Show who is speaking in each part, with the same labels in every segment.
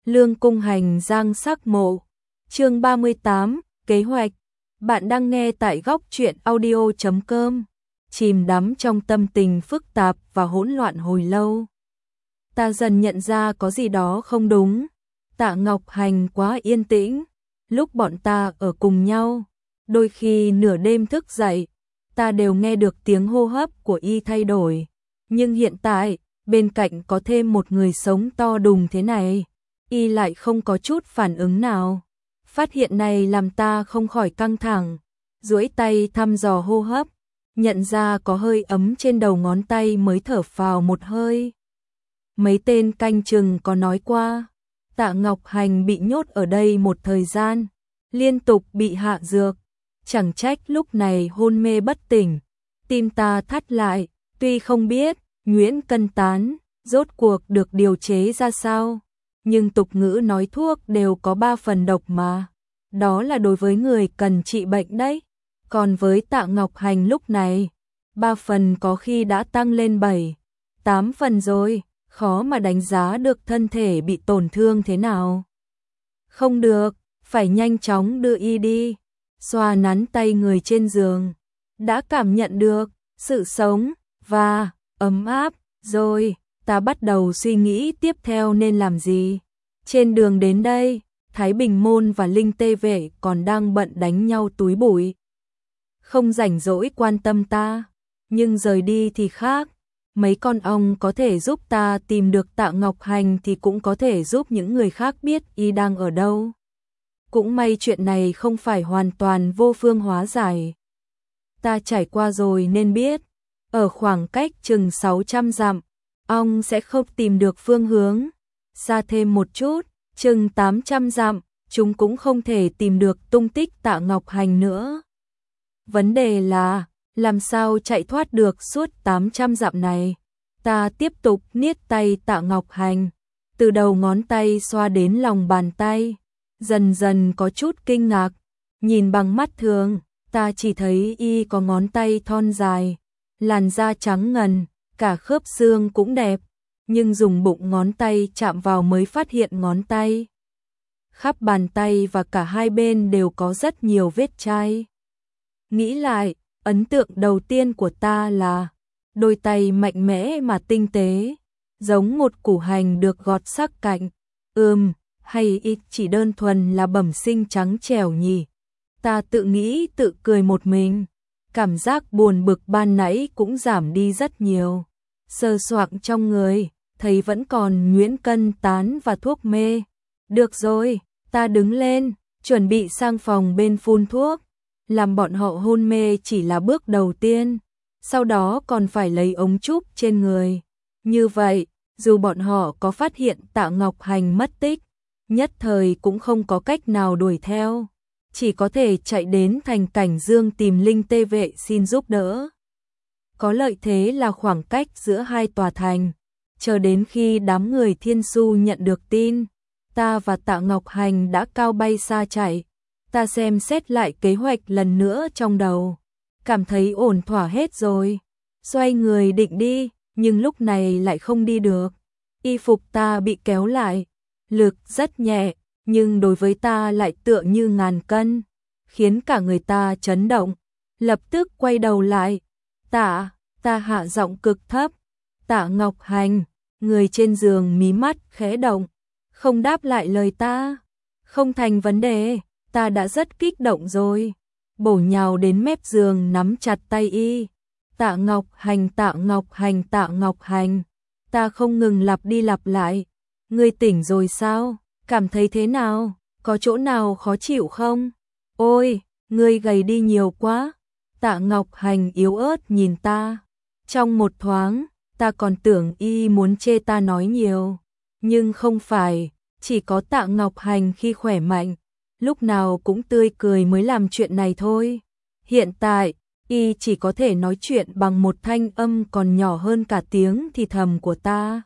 Speaker 1: Lương Cung Hành giang sắc mộ. Chương 38, kế hoạch. Bạn đang nghe tại góc truyện audio.com. Chìm đắm trong tâm tình phức tạp và hỗn loạn hồi lâu. Ta dần nhận ra có gì đó không đúng. Tạ Ngọc Hành quá yên tĩnh. Lúc bọn ta ở cùng nhau, đôi khi nửa đêm thức dậy, ta đều nghe được tiếng hô hấp của y thay đổi. Nhưng hiện tại, bên cạnh có thêm một người sống to đùng thế này, y lại không có chút phản ứng nào. Phát hiện này làm ta không khỏi căng thẳng, duỗi tay thăm dò hô hấp, nhận ra có hơi ấm trên đầu ngón tay mới thở phào một hơi. Mấy tên canh chừng có nói qua, Tạ Ngọc Hành bị nhốt ở đây một thời gian, liên tục bị hạ dược, chẳng trách lúc này hôn mê bất tỉnh. Tim ta thắt lại, tuy không biết Nguyễn Cân Tán rốt cuộc được điều chế ra sao, nhưng tục ngữ nói thuốc đều có 3 phần độc mà. Đó là đối với người cần trị bệnh đấy. Còn với Tạ Ngọc Hành lúc này, 3 phần có khi đã tăng lên 7, 8 phần rồi, khó mà đánh giá được thân thể bị tổn thương thế nào. Không được, phải nhanh chóng đưa y đi. Xoa nắn tay người trên giường, đã cảm nhận được sự sống và ấm áp rồi, ta bắt đầu suy nghĩ tiếp theo nên làm gì. Trên đường đến đây, Thái Bình Môn và Linh Tê Vệ còn đang bận đánh nhau túi bụi, không rảnh rỗi quan tâm ta, nhưng rời đi thì khác. Mấy con ong có thể giúp ta tìm được Tạ Ngọc Hành thì cũng có thể giúp những người khác biết y đang ở đâu. Cũng may chuyện này không phải hoàn toàn vô phương hóa giải. Ta trải qua rồi nên biết, ở khoảng cách chừng 600 dặm, ong sẽ không tìm được phương hướng. Xa thêm một chút, chừng 800 dặm, chúng cũng không thể tìm được tung tích Tạ Ngọc Hành nữa. Vấn đề là, làm sao chạy thoát được suốt 800 dặm này? Ta tiếp tục niết tay Tạ Ngọc Hành, từ đầu ngón tay xoa đến lòng bàn tay, dần dần có chút kinh ngạc. Nhìn bằng mắt thường, ta chỉ thấy y có ngón tay thon dài, làn da trắng ngần, cả khớp xương cũng đẹp, nhưng dùng bụng ngón tay chạm vào mới phát hiện ngón tay. Khắp bàn tay và cả hai bên đều có rất nhiều vết chai. Nghĩ lại, ấn tượng đầu tiên của ta là đôi tay mạnh mẽ mà tinh tế, giống một củ hành được gọt sắc cạnh. Hay ít chỉ đơn thuần là bẩm sinh trắng trẻo nhỉ? Ta tự nghĩ tự cười một mình, cảm giác buồn bực ban nãy cũng giảm đi rất nhiều. Sờ soạng trong người, thấy vẫn còn Nguyễn Cân Tán và thuốc mê. Được rồi, ta đứng lên, chuẩn bị sang phòng bên phun thuốc. Làm bọn họ hôn mê chỉ là bước đầu tiên, sau đó còn phải lấy ống trúc trên người. Như vậy, dù bọn họ có phát hiện Tạ Ngọc Hành mất tích, nhất thời cũng không có cách nào đuổi theo, chỉ có thể chạy đến thành Cảnh Dương tìm Linh Tê Vệ xin giúp đỡ. Có lợi thế là khoảng cách giữa hai tòa thành, chờ đến khi đám người Thiên Su nhận được tin, ta và Tạ Ngọc Hành đã cao bay xa chạy. Ta xem xét lại kế hoạch lần nữa trong đầu, cảm thấy ổn thỏa hết rồi, xoay người định đi, nhưng lúc này lại không đi được. Y phục ta bị kéo lại, lực rất nhẹ, nhưng đối với ta lại tựa như ngàn cân, khiến cả người ta chấn động. Lập tức quay đầu lại, ta hạ giọng cực thấp, Tạ Ngọc Hành. Người trên giường mí mắt khẽ động, không đáp lại lời ta. Không thành vấn đề, ta đã rất kích động rồi, bổ nhào đến mép giường nắm chặt tay y. Tạ Ngọc Hành, Tạ Ngọc Hành, Tạ Ngọc Hành. Ta không ngừng lặp đi lặp lại. Ngươi tỉnh rồi sao? Cảm thấy thế nào? Có chỗ nào khó chịu không? Ôi, ngươi gầy đi nhiều quá. Tạ Ngọc Hành yếu ớt nhìn ta. Trong một thoáng, ta còn tưởng y muốn chê ta nói nhiều. Nhưng không phải, chỉ có Tạ Ngọc Hành khi khỏe mạnh, lúc nào cũng tươi cười mới làm chuyện này thôi. Hiện tại, y chỉ có thể nói chuyện bằng một thanh âm còn nhỏ hơn cả tiếng thì thầm của ta.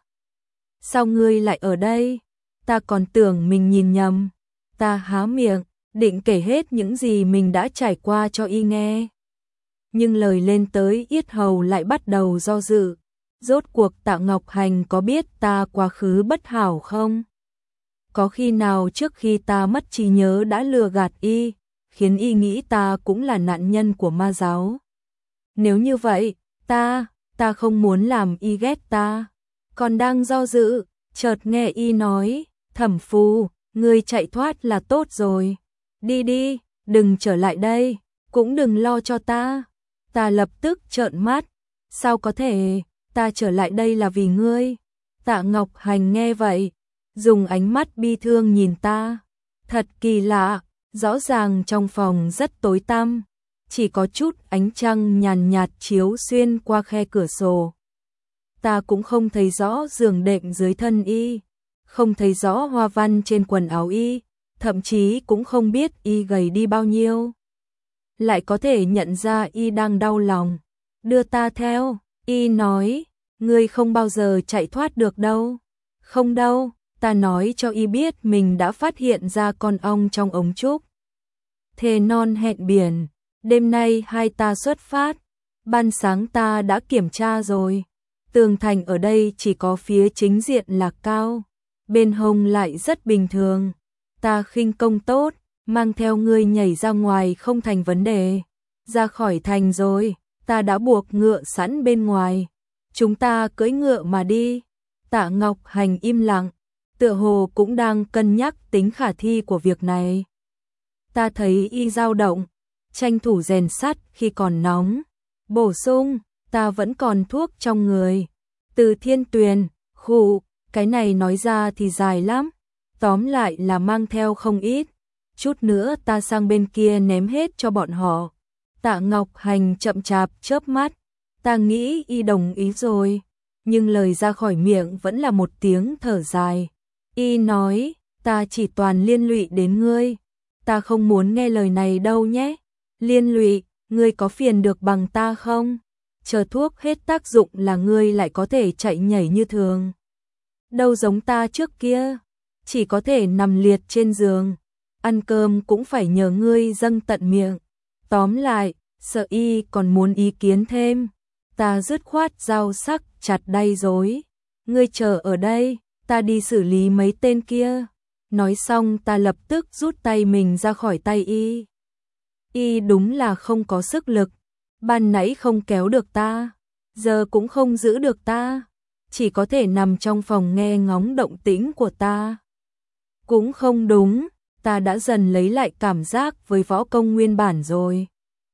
Speaker 1: Sao ngươi lại ở đây? Ta còn tưởng mình nhìn nhầm. Ta há miệng, định kể hết những gì mình đã trải qua cho y nghe. Nhưng lời lên tới yết hầu lại bắt đầu do dự. Rốt cuộc Tạ Ngọc Hành có biết ta quá khứ bất hảo không? có khi nào trước khi ta mất trí nhớ đã lừa gạt y, khiến y nghĩ ta cũng là nạn nhân của ma giáo. Nếu như vậy, ta không muốn làm y ghét ta. Còn đang do dự, chợt nghe y nói, Thẩm Phu, ngươi chạy thoát là tốt rồi. Đi đi, đừng trở lại đây, cũng đừng lo cho ta. Ta lập tức trợn mắt, sao có thể, ta trở lại đây là vì ngươi. Tạ Ngọc Hành nghe vậy, dùng ánh mắt bi thương nhìn ta. Thật kỳ lạ, rõ ràng trong phòng rất tối tăm, chỉ có chút ánh trăng nhàn nhạt chiếu xuyên qua khe cửa sổ. Ta cũng không thấy rõ giường đệm dưới thân y, không thấy rõ hoa văn trên quần áo y, thậm chí cũng không biết y gầy đi bao nhiêu. Lại có thể nhận ra y đang đau lòng. Đưa ta theo, y nói, ngươi không bao giờ chạy thoát được đâu. Không đâu, ta nói cho y biết mình đã phát hiện ra con ong trong ống trúc. Thề non hẹn biển, đêm nay hai ta xuất phát, ban sáng ta đã kiểm tra rồi. Tường thành ở đây chỉ có phía chính diện là cao, bên hông lại rất bình thường. Ta khinh công tốt, mang theo ngươi nhảy ra ngoài không thành vấn đề. Ra khỏi thành rồi, ta đã buộc ngựa sẵn bên ngoài. Chúng ta cưỡi ngựa mà đi. Tạ Ngọc Hành im lặng, tựa hồ cũng đang cân nhắc tính khả thi của việc này. Ta thấy y dao động, tranh thủ rèn sắt khi còn nóng. Bổ sung, ta vẫn còn thuốc trong người. Từ Thiên Tuyền, khụ, cái này nói ra thì dài lắm. Tóm lại là mang theo không ít. Chút nữa ta sang bên kia ném hết cho bọn họ. Tạ Ngọc Hành chậm chạp chớp mắt. Ta nghĩ y đồng ý rồi. Nhưng lời ra khỏi miệng vẫn là một tiếng thở dài. Y nói, ta chỉ toàn liên lụy đến ngươi. Ta không muốn nghe lời này đâu nhé. Liên lụy, ngươi có phiền được bằng ta không? Chờ thuốc hết tác dụng là ngươi lại có thể chạy nhảy như thường. Đâu giống ta trước kia, chỉ có thể nằm liệt trên giường. Ăn cơm cũng phải nhờ ngươi dâng tận miệng. Tóm lại, sợ y còn muốn ý kiến thêm. Ta dứt khoát dao sắc chặt đay rối. Ngươi chờ ở đây, ta đi xử lý mấy tên kia. Nói xong ta lập tức rút tay mình ra khỏi tay y. Y đúng là không có sức lực. Ban nãy không kéo được ta, giờ cũng không giữ được ta. Chỉ có thể nằm trong phòng nghe ngóng động tĩnh của ta. Cũng không đúng, ta đã dần lấy lại cảm giác với võ công nguyên bản rồi.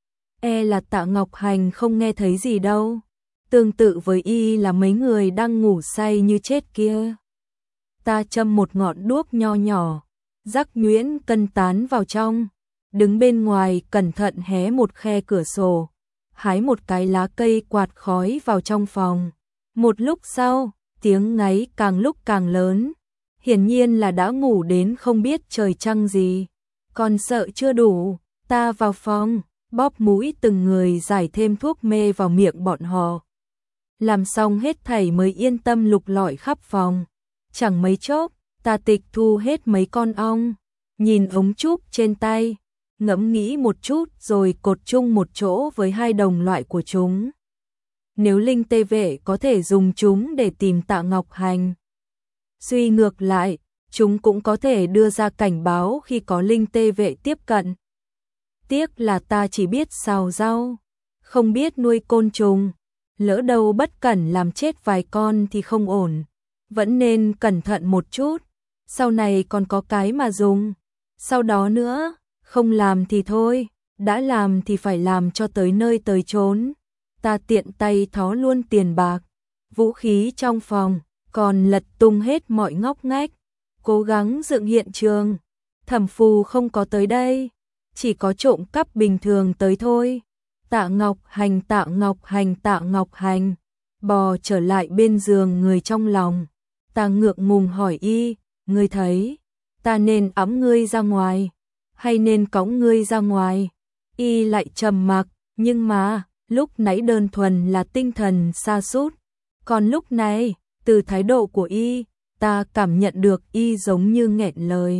Speaker 1: Là Tạ Ngọc Hành không nghe thấy gì đâu. Tương tự với y là mấy người đang ngủ say như chết kia. Ta châm một ngọn đuốc nho nhỏ, rắc nhuyễn cân tán vào trong, đứng bên ngoài cẩn thận hé một khe cửa sổ, hái một cái lá cây quạt khói vào trong phòng. Một lúc sau, tiếng ngáy càng lúc càng lớn, hiển nhiên là đã ngủ đến không biết trời trăng gì. Còn sợ chưa đủ, ta vào phòng, bóp mũi từng người giải thêm thuốc mê vào miệng bọn họ. Làm xong hết thảy mới yên tâm lục lọi khắp phòng. Chẳng mấy chốc, ta tịch thu hết mấy con ong, nhìn ống trúc trên tay, ngẫm nghĩ một chút rồi cột chung một chỗ với hai đồng loại của chúng. Nếu linh tê vệ có thể dùng chúng để tìm Tạ Ngọc Hành, suy ngược lại, chúng cũng có thể đưa ra cảnh báo khi có linh tê vệ tiếp cận. Tiếc là ta chỉ biết xào rau, không biết nuôi côn trùng, lỡ đâu bất cẩn làm chết vài con thì không ổn. Vẫn nên cẩn thận một chút, sau này còn có cái mà dùng. Sau đó nữa, không làm thì thôi, đã làm thì phải làm cho tới nơi tới chốn. Ta tiện tay thó luôn tiền bạc, vũ khí trong phòng, còn lật tung hết mọi ngóc ngách, cố gắng dựng hiện trường. Thẩm Phù không có tới đây, chỉ có trộm cắp bình thường tới thôi. Tạ Ngọc Hành, Tạ Ngọc Hành, Tạ Ngọc Hành, bò trở lại bên giường người trong lòng. Ta ngượng ngùng hỏi y, ngươi thấy, ta nên ẵm ngươi ra ngoài, hay nên cõng ngươi ra ngoài? Y lại trầm mặc, nhưng mà, lúc nãy đơn thuần là tinh thần sa sút, còn lúc này, từ thái độ của y, ta cảm nhận được y giống như nghẹn lời.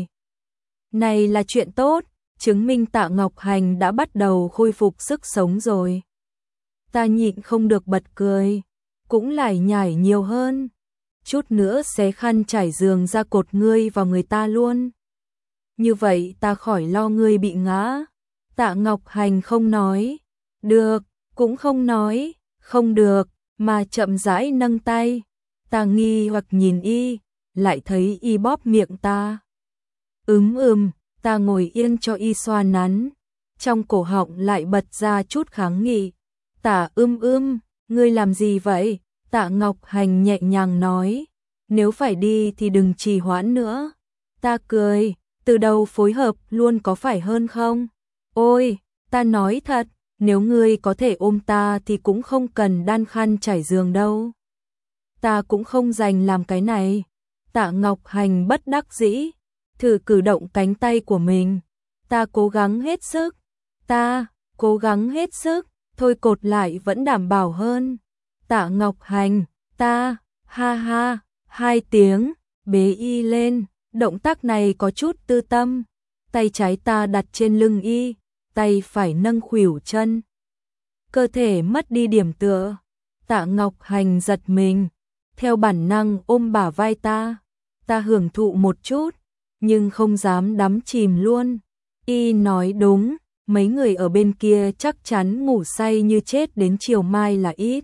Speaker 1: Này là chuyện tốt, chứng minh Tạ Ngọc Hành đã bắt đầu khôi phục sức sống rồi. Ta nhịn không được bật cười, cũng lải nhải nhiều hơn. chút nữa xé khăn trải giường ra cột ngươi vào người ta luôn. Như vậy ta khỏi lo ngươi bị ngã. Tạ Ngọc Hành không nói được, cũng không nói không được, mà chậm rãi nâng tay. Ta nghi hoặc nhìn y, lại thấy y bóp miệng ta. Ta ngồi yên cho y xoa nắn, trong cổ họng lại bật ra chút kháng nghị. Tạ ngươi làm gì vậy? Tạ Ngọc Hành nhẹ nhàng nói, nếu phải đi thì đừng trì hoãn nữa. Ta cười, từ đầu phối hợp luôn có phải hơn không? Ôi, ta nói thật, nếu ngươi có thể ôm ta thì cũng không cần đan khăn trải giường đâu. Ta cũng không dành làm cái này. Tạ Ngọc Hành bất đắc dĩ, thử cử động cánh tay của mình. Ta cố gắng hết sức, thôi cột lại vẫn đảm bảo hơn. Tạ Ngọc Hành, ta, ha ha, 2 tiếng, bế y lên, động tác này có chút tư tâm. Tay trái ta đặt trên lưng y, tay phải nâng khuỷu chân. Cơ thể mất đi điểm tựa. Tạ Ngọc Hành giật mình, theo bản năng ôm bả vai ta. Ta hưởng thụ một chút, nhưng không dám đắm chìm luôn. Y nói đúng, mấy người ở bên kia chắc chắn ngủ say như chết đến chiều mai là ít.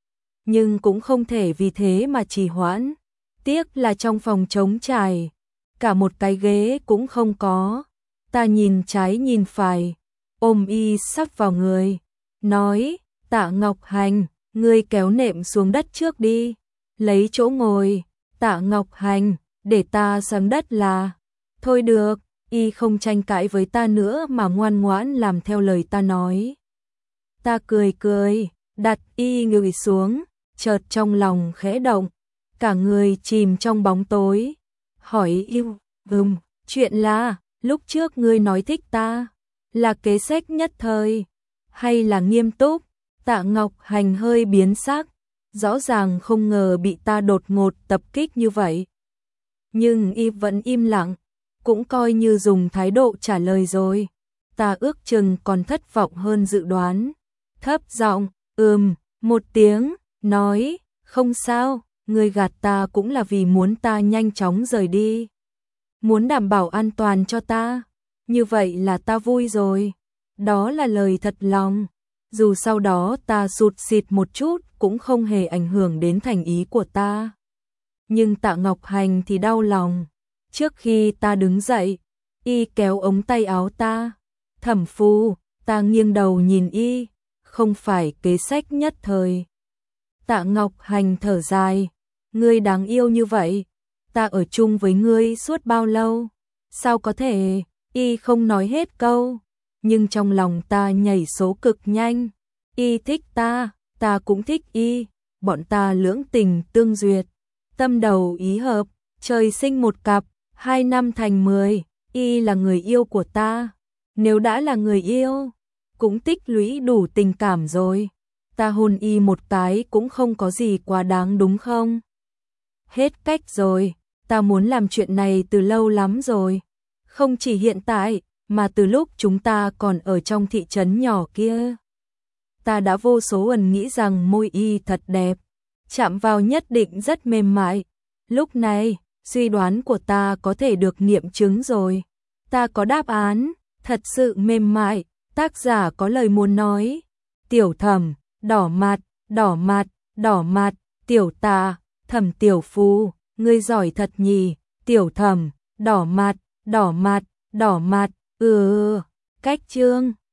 Speaker 1: Nhưng cũng không thể vì thế mà trì hoãn. Tiếc là trong phòng trống trải, cả một cái ghế cũng không có. Ta nhìn trái nhìn phải, ôm y sắp vào người, nói, Tạ Ngọc Hành, ngươi kéo nệm xuống đất trước đi, lấy chỗ ngồi. Tạ Ngọc Hành, để ta sang đất là. Thôi được, y không tranh cãi với ta nữa mà ngoan ngoãn làm theo lời ta nói. Ta cười, đặt y người xuống, chợt trong lòng khẽ động, cả người chìm trong bóng tối. Hỏi yêu, chuyện là, lúc trước ngươi nói thích ta, là kế sách nhất thời, hay là nghiêm túc? Tạ Ngọc Hành hơi biến sắc, rõ ràng không ngờ bị ta đột ngột tập kích như vậy. Nhưng y vẫn im lặng, cũng coi như dùng thái độ trả lời rồi. Ta ước chừng còn thất vọng hơn dự đoán. Thấp giọng, một tiếng, nói, không sao, ngươi gạt ta cũng là vì muốn ta nhanh chóng rời đi. Muốn đảm bảo an toàn cho ta, như vậy là ta vui rồi. Đó là lời thật lòng. Dù sau đó ta sụt sịt một chút cũng không hề ảnh hưởng đến thành ý của ta. Nhưng Tạ Ngọc Hành thì đau lòng. Trước khi ta đứng dậy, y kéo ống tay áo ta. Thẩm phu, ta nghiêng đầu nhìn y, không phải kế sách nhất thời. Tạ Ngọc Hành thở dài, ngươi đáng yêu như vậy, ta ở chung với ngươi suốt bao lâu? Sao có thể? Y không nói hết câu, nhưng trong lòng ta nhảy số cực nhanh. Y thích ta, ta cũng thích y, bọn ta lưỡng tình tương duyệt, tâm đầu ý hợp, trời sinh một cặp, 2 năm thành 10, y là người yêu của ta. Nếu đã là người yêu, cũng tích lũy đủ tình cảm rồi. Ta hôn y một cái cũng không có gì quá đáng đúng không? Hết cách rồi, ta muốn làm chuyện này từ lâu lắm rồi. Không chỉ hiện tại, mà từ lúc chúng ta còn ở trong thị trấn nhỏ kia. Ta đã vô số lần nghĩ rằng môi y thật đẹp, chạm vào nhất định rất mềm mại. Lúc này, suy đoán của ta có thể được nghiệm chứng rồi. Ta có đáp án, thật sự mềm mại, tác giả có lời muốn nói. Tiểu Thẩm, đỏ mặt, tiểu Tạ, Thẩm tiểu phu, ngươi giỏi thật nhỉ. Tiểu Thẩm, đỏ mặt, cách chương.